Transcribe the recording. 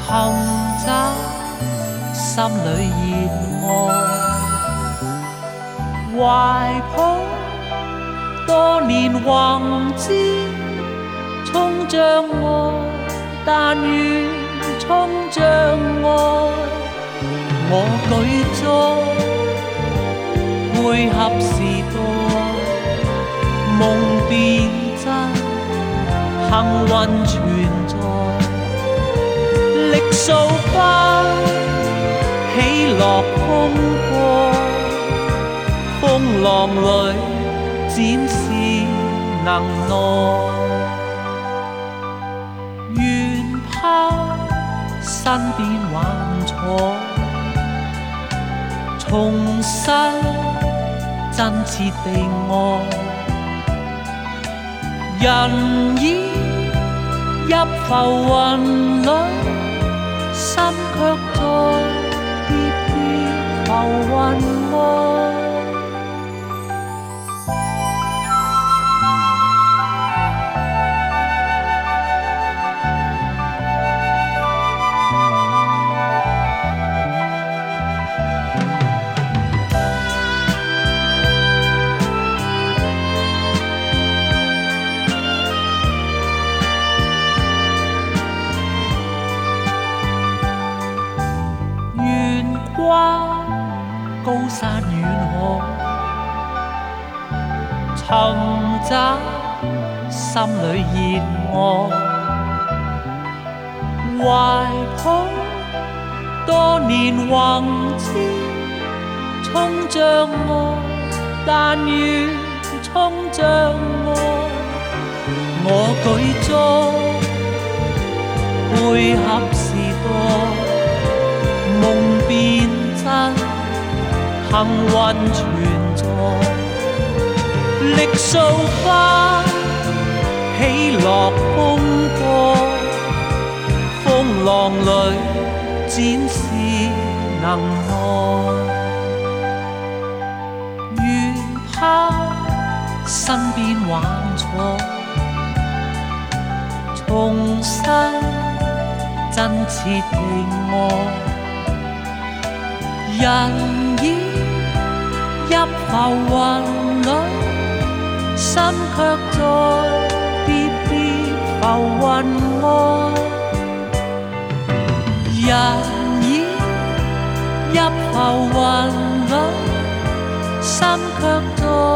寻找心里热爱，怀抱多年宏志，冲将愛，但願衝將愛。我舉足配合時代，夢變真，幸運存在。力數花，喜樂風波，風浪裏展示能耐。願拋身邊還坐，重新真切地愛。人已入浮雲裏，心卻在跌跌浮雲外。跨高山遠海，尋找心裏熱愛，懷抱多年宏志，衝將愛，但願衝將愛。我舉足配合時代，夢變真，幸運存在。力數花，喜樂風波，風浪裏展示能耐。願拋身邊還坐，重新真切地愛。人已入浮雲裏，心卻在跌跌浮雲外。人已入浮雲裏，心卻在